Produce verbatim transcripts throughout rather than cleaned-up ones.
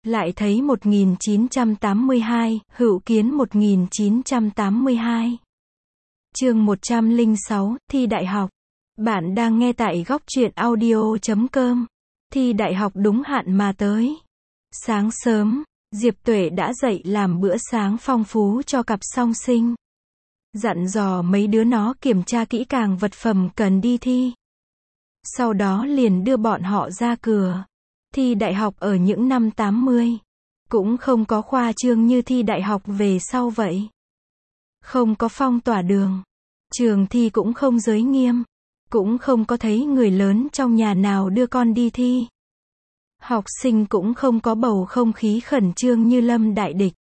Lại thấy một nghìn chín trăm tám mươi hai, Hữu Kiến một nghìn chín trăm tám mươi hai. Chương một trăm lẻ sáu, thi đại học. Bạn đang nghe tại góc truyện audio chấm com. Thi đại học đúng hạn mà tới. Sáng sớm, Diệp Tuệ đã dậy làm bữa sáng phong phú cho cặp song sinh. Dặn dò mấy đứa nó kiểm tra kỹ càng vật phẩm cần đi thi. Sau đó liền đưa bọn họ ra cửa. Thi đại học ở những năm tám mươi. Cũng không có khoa trương như thi đại học về sau vậy. Không có phong tỏa đường. Trường thi cũng không giới nghiêm. Cũng không có thấy người lớn trong nhà nào đưa con đi thi. Học sinh cũng không có bầu không khí khẩn trương như lâm đại địch.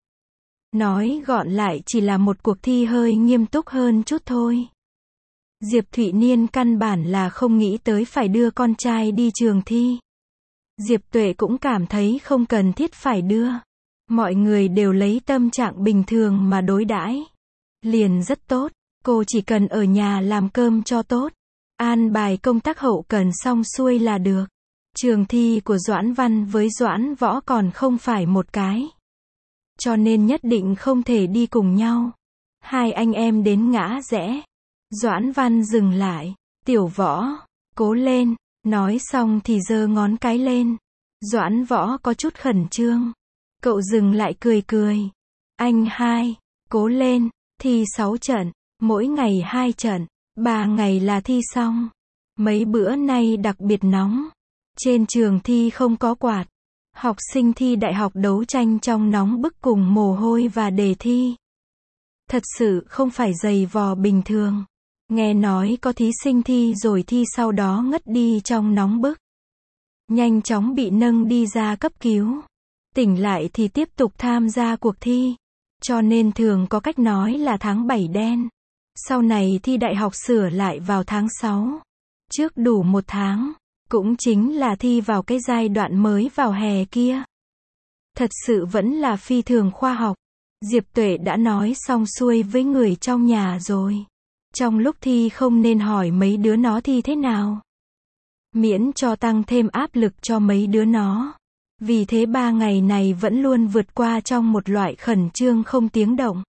Nói gọn lại chỉ là một cuộc thi hơi nghiêm túc hơn chút thôi. Diệp Thụy Niên căn bản là không nghĩ tới phải đưa con trai đi trường thi. Diệp Tuệ cũng cảm thấy không cần thiết phải đưa. Mọi người đều lấy tâm trạng bình thường mà đối đãi. Liền rất tốt, cô chỉ cần ở nhà làm cơm cho tốt. An bài công tác hậu cần xong xuôi là được. Trường thi của Doãn Văn với Doãn Võ còn không phải một cái. Cho nên nhất định không thể đi cùng nhau. Hai anh em đến ngã rẽ. Doãn Văn dừng lại. Tiểu Võ, cố lên. Nói xong thì giơ ngón cái lên. Doãn Võ có chút khẩn trương. Cậu dừng lại cười cười. Anh hai, cố lên. Thi sáu trận. Mỗi ngày hai trận. Ba ngày là thi xong. Mấy bữa nay đặc biệt nóng. Trên trường thi không có quạt. Học sinh thi đại học đấu tranh trong nóng bức cùng mồ hôi và đề thi. Thật sự không phải giày vò bình thường. Nghe nói có thí sinh thi rồi thi sau đó ngất đi trong nóng bức. Nhanh chóng bị nâng đi ra cấp cứu. Tỉnh lại thì tiếp tục tham gia cuộc thi. Cho nên thường có cách nói là tháng bảy đen. Sau này thi đại học sửa lại vào tháng sáu. Trước đủ một tháng. Cũng chính là thi vào cái giai đoạn mới vào hè kia. Thật sự vẫn là phi thường khoa học. Diệp Tuệ đã nói xong xuôi với người trong nhà rồi. Trong lúc thi không nên hỏi mấy đứa nó thi thế nào. Miễn cho tăng thêm áp lực cho mấy đứa nó. Vì thế ba ngày này vẫn luôn vượt qua trong một loại khẩn trương không tiếng động.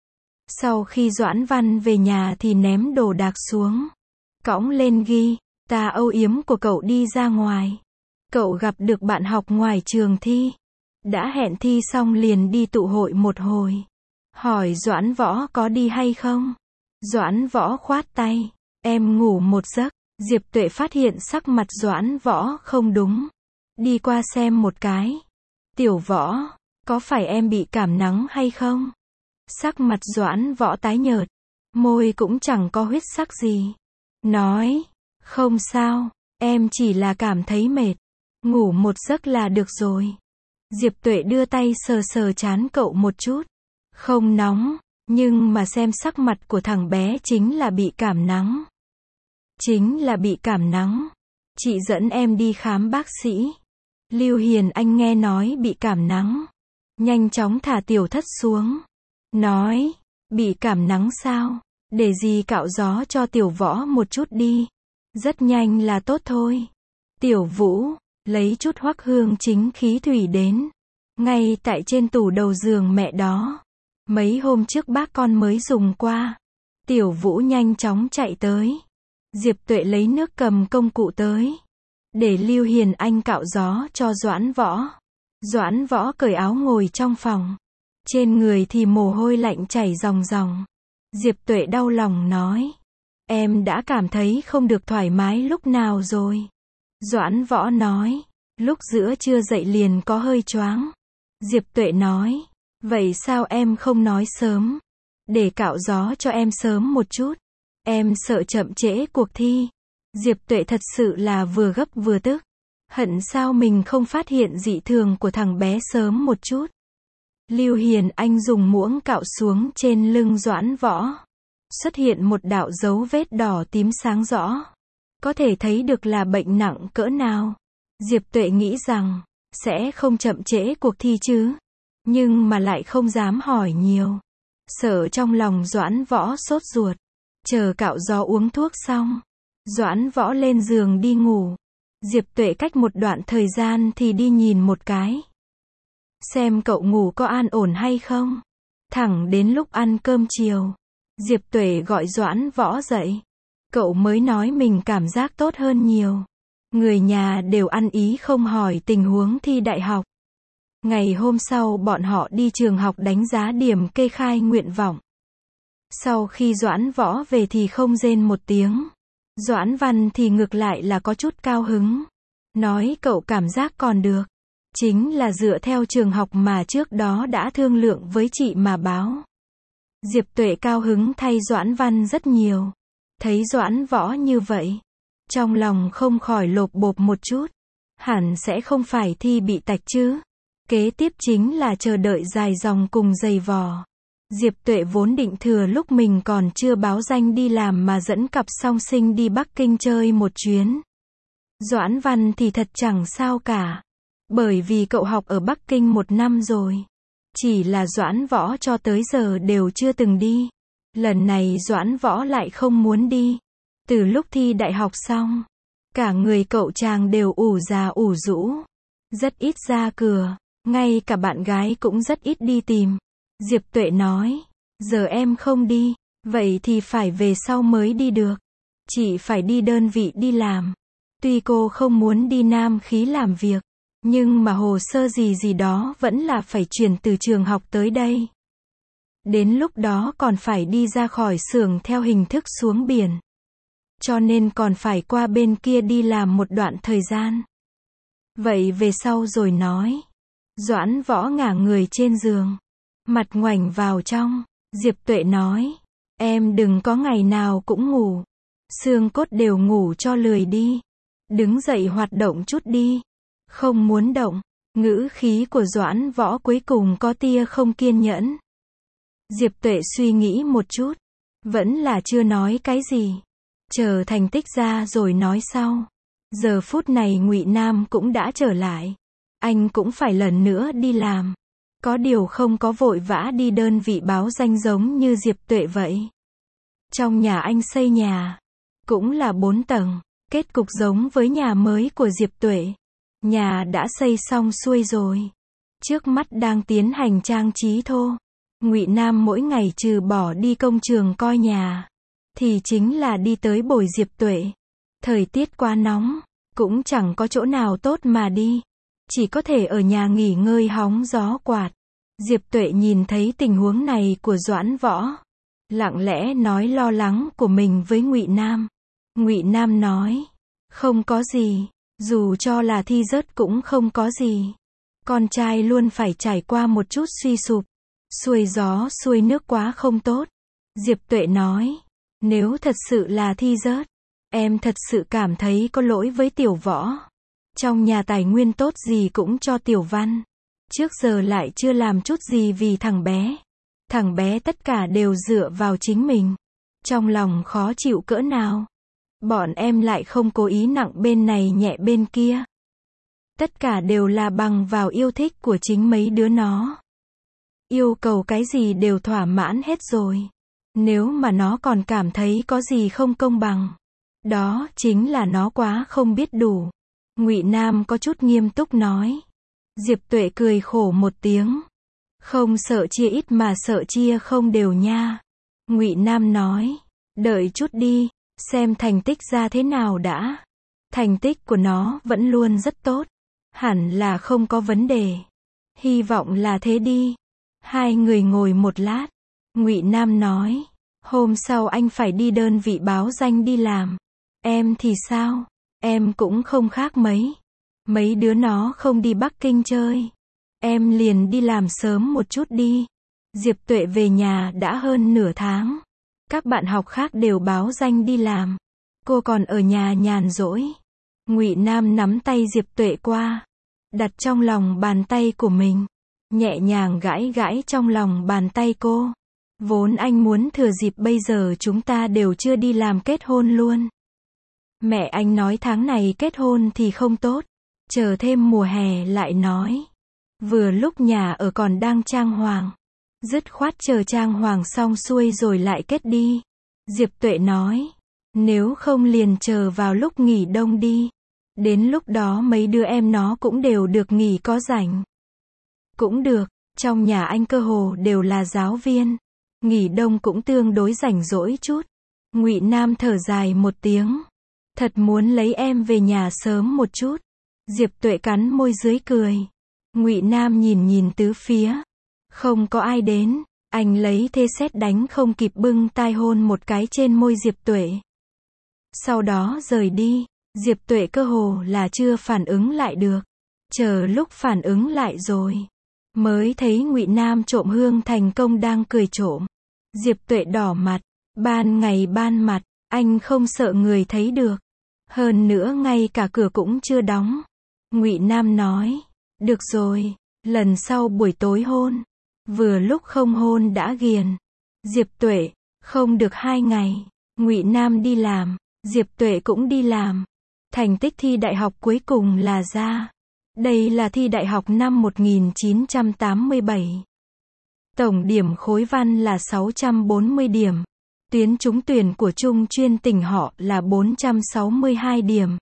Sau khi Doãn Văn về nhà thì ném đồ đạc xuống. Cõng lên ghi. Ta âu yếm của cậu đi ra ngoài. Cậu gặp được bạn học ngoài trường thi. Đã hẹn thi xong liền đi tụ hội một hồi. Hỏi Doãn Võ có đi hay không? Doãn Võ khoát tay. Em ngủ một giấc. Diệp Tuệ phát hiện sắc mặt Doãn Võ không đúng. Đi qua xem một cái. Tiểu Võ, có phải em bị cảm nắng hay không? Sắc mặt Doãn Võ tái nhợt. Môi cũng chẳng có huyết sắc gì. Nói. Không sao, em chỉ là cảm thấy mệt. Ngủ một giấc là được rồi. Diệp Tuệ đưa tay sờ sờ trán cậu một chút. Không nóng, nhưng mà xem sắc mặt của thằng bé chính là bị cảm nắng. Chính là bị cảm nắng. Chị dẫn em đi khám bác sĩ. Lưu Hiền Anh nghe nói bị cảm nắng. Nhanh chóng thả Tiểu Thất xuống. Nói, bị cảm nắng sao? Để gì cạo gió cho Tiểu Võ một chút đi. Rất nhanh là tốt thôi. Tiểu Vũ, lấy chút hoắc hương chính khí thủy đến. Ngay tại trên tủ đầu giường mẹ đó. Mấy hôm trước bác con mới dùng qua. Tiểu Vũ nhanh chóng chạy tới. Diệp Tuệ lấy nước cầm công cụ tới. Để Lưu Hiền Anh cạo gió cho Doãn Võ. Doãn Võ cởi áo ngồi trong phòng. Trên người thì mồ hôi lạnh chảy ròng ròng. Diệp Tuệ đau lòng nói. Em đã cảm thấy không được thoải mái lúc nào rồi. Doãn Võ nói. Lúc giữa trưa dậy liền có hơi choáng. Diệp Tuệ nói. Vậy sao em không nói sớm? Để cạo gió cho em sớm một chút. Em sợ chậm trễ cuộc thi. Diệp Tuệ thật sự là vừa gấp vừa tức. Hận sao mình không phát hiện dị thường của thằng bé sớm một chút. Lưu Hiền Anh dùng muỗng cạo xuống trên lưng Doãn Võ. Xuất hiện một đạo dấu vết đỏ tím sáng rõ. Có thể thấy được là bệnh nặng cỡ nào. Diệp Tuệ nghĩ rằng, sẽ không chậm trễ cuộc thi chứ. Nhưng mà lại không dám hỏi nhiều. Sợ trong lòng Doãn Võ sốt ruột. Chờ cạo gió uống thuốc xong. Doãn Võ lên giường đi ngủ. Diệp Tuệ cách một đoạn thời gian thì đi nhìn một cái. xem cậu ngủ có an ổn hay không. Thẳng đến lúc ăn cơm chiều, Diệp Tuệ gọi Doãn Võ dậy. Cậu mới nói mình cảm giác tốt hơn nhiều. Người nhà đều ăn ý không hỏi tình huống thi đại học. Ngày hôm sau bọn họ đi trường học đánh giá điểm kê khai nguyện vọng. Sau khi Doãn Võ về thì không rên một tiếng. Doãn Văn thì ngược lại là có chút cao hứng. Nói cậu cảm giác còn được. Chính là dựa theo trường học mà trước đó đã thương lượng với chị mà báo. Diệp Tuệ cao hứng thay Doãn Văn rất nhiều. Thấy Doãn Võ như vậy, trong lòng không khỏi lộp bộp một chút. Hẳn sẽ không phải thi bị tạch chứ. Kế tiếp chính là chờ đợi dài dòng cùng dày vò. Diệp Tuệ vốn định thừa lúc mình còn chưa báo danh đi làm mà dẫn cặp song sinh đi Bắc Kinh chơi một chuyến. Doãn Văn thì thật chẳng sao cả. Bởi vì cậu học ở Bắc Kinh một năm rồi. Chỉ là Doãn Võ cho tới giờ đều chưa từng đi. Lần này Doãn Võ lại không muốn đi. Từ lúc thi đại học xong, cả người cậu chàng đều ủ già ủ rũ. Rất ít ra cửa, ngay cả bạn gái cũng rất ít đi tìm. Diệp Tuệ nói, giờ em không đi, vậy thì phải về sau mới đi được. Chị phải đi đơn vị đi làm. Tuy cô không muốn đi Nam Khí làm việc, nhưng mà hồ sơ gì gì đó vẫn là phải chuyển từ trường học tới đây. Đến lúc đó còn phải đi ra khỏi xưởng theo hình thức xuống biển. Cho nên còn phải qua bên kia đi làm một đoạn thời gian. Vậy về sau rồi nói. Doãn Võ ngả người trên giường, mặt ngoảnh vào trong. Diệp Tuệ nói, em đừng có ngày nào cũng ngủ. Xương cốt đều ngủ cho lười đi. Đứng dậy hoạt động chút đi. Không muốn động. Ngữ khí của Doãn Võ cuối cùng có tia không kiên nhẫn. Diệp Tuệ suy nghĩ một chút, vẫn là chưa nói cái gì. Chờ thành tích ra rồi nói sau. Giờ phút này Ngụy Nam cũng đã trở lại. Anh cũng phải lần nữa đi làm. Có điều không có vội vã đi đơn vị báo danh giống như Diệp Tuệ vậy. Trong nhà anh xây nhà, cũng là bốn tầng, kết cục giống với nhà mới của Diệp Tuệ. Nhà đã xây xong xuôi rồi. Trước mắt đang tiến hành trang trí thô. Ngụy Nam mỗi ngày trừ bỏ đi công trường coi nhà, thì chính là đi tới bồi Diệp Tuệ. Thời tiết quá nóng, cũng chẳng có chỗ nào tốt mà đi. Chỉ có thể ở nhà nghỉ ngơi hóng gió quạt. Diệp Tuệ nhìn thấy tình huống này của Doãn Võ, lặng lẽ nói lo lắng của mình với Ngụy Nam. Ngụy Nam nói, không có gì, dù cho là thi rớt cũng không có gì. Con trai luôn phải trải qua một chút suy sụp, xuôi gió xuôi nước quá không tốt. Diệp Tuệ nói, nếu thật sự là thi rớt, em thật sự cảm thấy có lỗi với Tiểu Võ. Trong nhà tài nguyên tốt gì cũng cho Tiểu Văn. Trước giờ lại chưa làm chút gì vì thằng bé. Thằng bé tất cả đều dựa vào chính mình. Trong lòng khó chịu cỡ nào. Bọn em lại không cố ý nặng bên này nhẹ bên kia. Tất cả đều là bằng vào yêu thích của chính mấy đứa nó. Yêu cầu cái gì đều thỏa mãn hết rồi. Nếu mà nó còn cảm thấy có gì không công bằng, đó chính là nó quá không biết đủ. Ngụy Nam có chút nghiêm túc nói. Diệp Tuệ cười khổ một tiếng. Không sợ chia ít mà sợ chia không đều nha. Ngụy Nam nói, đợi chút đi, xem thành tích ra thế nào đã. Thành tích của nó vẫn luôn rất tốt, hẳn là không có vấn đề. Hy vọng là thế đi. Hai người ngồi một lát. Ngụy Nam nói, hôm sau anh phải đi đơn vị báo danh đi làm. Em thì sao? Em cũng không khác mấy. Mấy đứa nó không đi Bắc Kinh chơi. Em liền đi làm sớm một chút đi. Diệp Tuệ về nhà đã hơn nửa tháng. Các bạn học khác đều báo danh đi làm. Cô còn ở nhà nhàn rỗi. Ngụy Nam nắm tay Diệp Tuệ qua, đặt trong lòng bàn tay của mình, nhẹ nhàng gãi gãi trong lòng bàn tay cô. Vốn anh muốn thừa dịp bây giờ chúng ta đều chưa đi làm kết hôn luôn. Mẹ anh nói tháng này kết hôn thì không tốt, chờ thêm mùa hè lại nói. Vừa lúc nhà ở còn đang trang hoàng, dứt khoát chờ trang hoàng xong xuôi rồi lại kết đi. Diệp Tuệ nói, nếu không liền chờ vào lúc nghỉ đông đi. Đến lúc đó mấy đứa em nó cũng đều được nghỉ có rảnh. Cũng được, trong nhà anh cơ hồ đều là giáo viên. Nghỉ đông cũng tương đối rảnh rỗi chút. Ngụy Nam thở dài một tiếng. Thật muốn lấy em về nhà sớm một chút. Diệp Tuệ cắn môi dưới cười. Ngụy Nam nhìn nhìn tứ phía. Không có ai đến. Anh lấy thê sét đánh không kịp bưng tai hôn một cái trên môi Diệp Tuệ. Sau đó rời đi. Diệp Tuệ cơ hồ là chưa phản ứng lại được. Chờ lúc phản ứng lại rồi, mới thấy Ngụy Nam trộm hương thành công đang cười trộm. Diệp Tuệ đỏ mặt. Ban ngày ban mặt, anh không sợ người thấy được. Hơn nữa ngay cả cửa cũng chưa đóng. Ngụy Nam nói, được rồi, lần sau buổi tối hôn. Vừa lúc không hôn đã ghiền. Diệp Tuệ, không được hai ngày. Ngụy Nam đi làm, Diệp Tuệ cũng đi làm. Thành tích thi đại học cuối cùng là ra. Đây là thi đại học năm một nghìn chín trăm tám mươi bảy. Tổng điểm khối văn là sáu trăm bốn mươi điểm. Tuyến trúng tuyển của Trung chuyên tỉnh họ là bốn trăm sáu mươi hai điểm.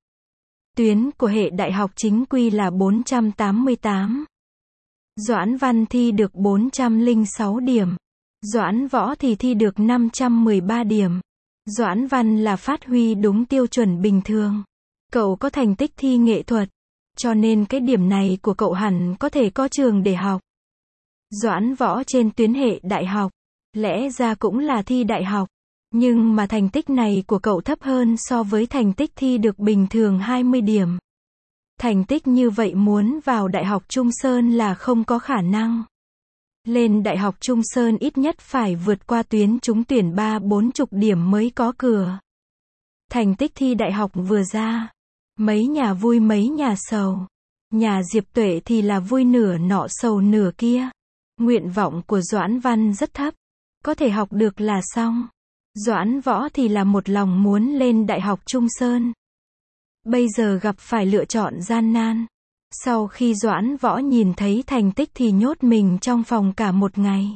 Tuyến của hệ đại học chính quy là bốn trăm tám mươi tám. Doãn Văn thi được bốn trăm lẻ sáu điểm. Doãn Võ thì thi được năm trăm mười ba điểm. Doãn Văn là phát huy đúng tiêu chuẩn bình thường. Cậu có thành tích thi nghệ thuật, cho nên cái điểm này của cậu hẳn có thể có trường để học. Doãn Võ trên tuyến hệ đại học, lẽ ra cũng là thi đại học, nhưng mà thành tích này của cậu thấp hơn so với thành tích thi được bình thường hai mươi điểm. Thành tích như vậy muốn vào Đại học Trung Sơn là không có khả năng. Lên Đại học Trung Sơn ít nhất phải vượt qua tuyến trúng tuyển ba bốn chục điểm mới có cửa. Thành tích thi đại học vừa ra, mấy nhà vui mấy nhà sầu. Nhà Diệp Tuệ thì là vui nửa nọ sầu nửa kia. Nguyện vọng của Doãn Văn rất thấp, có thể học được là xong. Doãn Võ thì là một lòng muốn lên Đại học Trung Sơn. Bây giờ gặp phải lựa chọn gian nan. Sau khi Doãn Võ nhìn thấy thành tích thì nhốt mình trong phòng cả một ngày.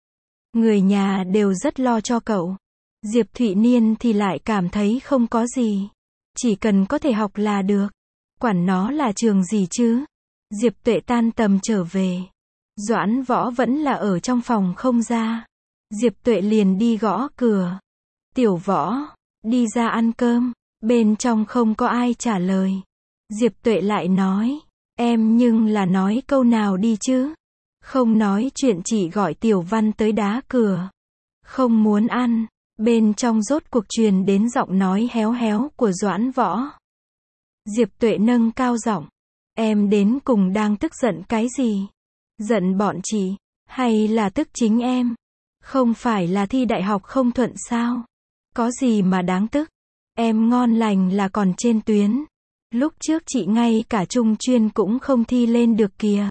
Người nhà đều rất lo cho cậu. Diệp Thụy Niên thì lại cảm thấy không có gì. Chỉ cần có thể học là được. Quản nó là trường gì chứ. Diệp Tuệ tan tầm trở về. Doãn Võ vẫn là ở trong phòng không ra. Diệp Tuệ liền đi gõ cửa. Tiểu Võ, đi ra ăn cơm. Bên trong không có ai trả lời. Diệp Tuệ lại nói, em nhưng là nói câu nào đi chứ. Không nói chuyện chỉ gọi Tiểu Văn tới đá cửa. Không muốn ăn. Bên trong rốt cuộc truyền đến giọng nói héo héo của Doãn Võ. Diệp Tuệ nâng cao giọng. Em đến cùng đang tức giận cái gì? Giận bọn chị, hay là tức chính em? Không phải là thi đại học không thuận sao? Có gì mà đáng tức? Em ngon lành là còn trên tuyến. Lúc trước chị ngay cả trung chuyên cũng không thi lên được kìa.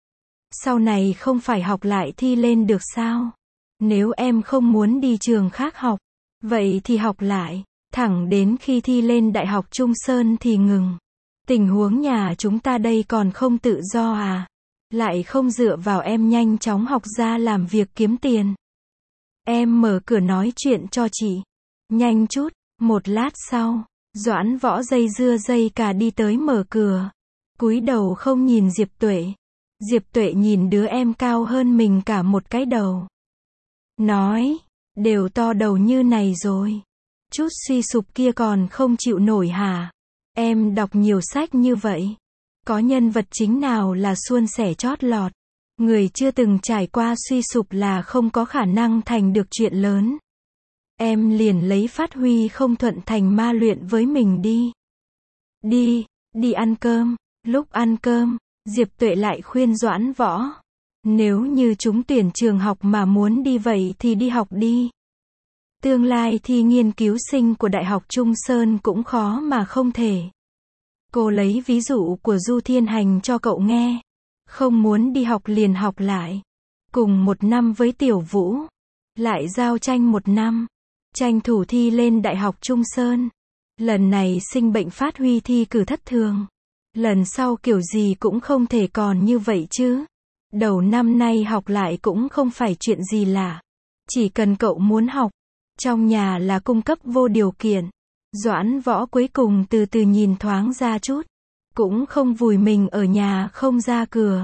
Sau này không phải học lại thi lên được sao? Nếu em không muốn đi trường khác học, vậy thì học lại, thẳng đến khi thi lên Đại học Trung Sơn thì ngừng. Tình huống nhà chúng ta đây còn không tự do à? Lại không dựa vào em nhanh chóng học ra làm việc kiếm tiền. Em mở cửa nói chuyện cho chị. Nhanh chút. Một lát sau, Doãn Võ dây dưa dây cả đi tới mở cửa. Cúi đầu không nhìn Diệp Tuệ. Diệp Tuệ nhìn đứa em cao hơn mình cả một cái đầu. Nói, đều to đầu như này rồi. Chút suy sụp kia còn không chịu nổi hả? Em đọc nhiều sách như vậy. Có nhân vật chính nào là suôn sẻ chót lọt. Người chưa từng trải qua suy sụp là không có khả năng thành được chuyện lớn. Em liền lấy phát huy không thuận thành ma luyện với mình đi. Đi, đi ăn cơm. Lúc ăn cơm, Diệp Tuệ lại khuyên Doãn Võ. Nếu như chúng tuyển trường học mà muốn đi vậy thì đi học đi. Tương lai thi nghiên cứu sinh của Đại học Trung Sơn cũng khó mà không thể. Cô lấy ví dụ của Du Thiên Hành cho cậu nghe. Không muốn đi học liền học lại. Cùng một năm với Tiểu Vũ. Lại giao tranh một năm. Tranh thủ thi lên Đại học Trung Sơn. Lần này sinh bệnh phát huy thi cử thất thường. Lần sau kiểu gì cũng không thể còn như vậy chứ. Đầu năm nay học lại cũng không phải chuyện gì lạ. Chỉ cần cậu muốn học. Trong nhà là cung cấp vô điều kiện. Doãn Võ cuối cùng từ từ nhìn thoáng ra chút. Cũng không vùi mình ở nhà không ra cửa.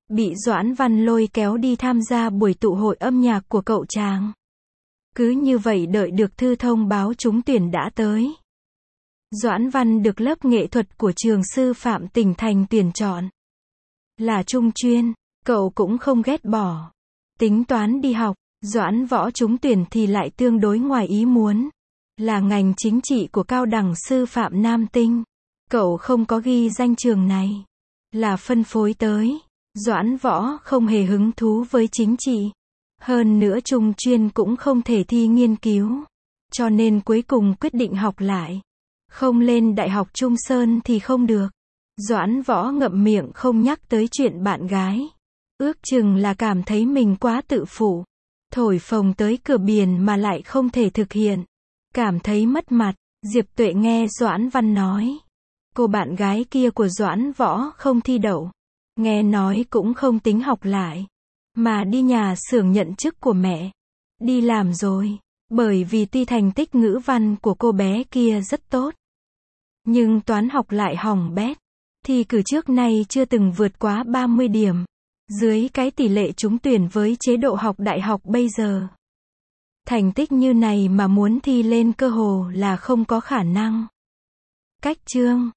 bị Doãn Văn lôi kéo đi tham gia buổi tụ hội âm nhạc của cậu chàng. Cứ như vậy đợi được thư thông báo trúng tuyển đã tới. Doãn Văn được lớp nghệ thuật của trường sư phạm tỉnh thành tuyển chọn. Là trung chuyên, cậu cũng không ghét bỏ. Tính toán đi học, Doãn Võ trúng tuyển thì lại tương đối ngoài ý muốn. Là ngành chính trị của cao đẳng sư phạm Nam Tinh. Cậu không có ghi danh trường này. Là phân phối tới. Doãn Võ không hề hứng thú với chính trị. Hơn nữa trung chuyên cũng không thể thi nghiên cứu. Cho nên cuối cùng quyết định học lại. Không lên Đại học Trung Sơn thì không được. Doãn Võ ngậm miệng không nhắc tới chuyện bạn gái. Ước chừng là cảm thấy mình quá tự phụ. Thổi phồng tới cửa biển mà lại không thể thực hiện. Cảm thấy mất mặt. Diệp Tuệ nghe Doãn Văn nói. Cô bạn gái kia của Doãn Võ không thi đậu. Nghe nói cũng không tính học lại. Mà đi nhà xưởng nhận chức của mẹ. Đi làm rồi. Bởi vì tuy thành tích ngữ văn của cô bé kia rất tốt. Nhưng toán học lại hỏng bét. Thi cử trước nay chưa từng vượt quá ba mươi điểm. Dưới cái tỷ lệ trúng tuyển với chế độ học đại học bây giờ. Thành tích như này mà muốn thi lên cơ hồ là không có khả năng. Cách chương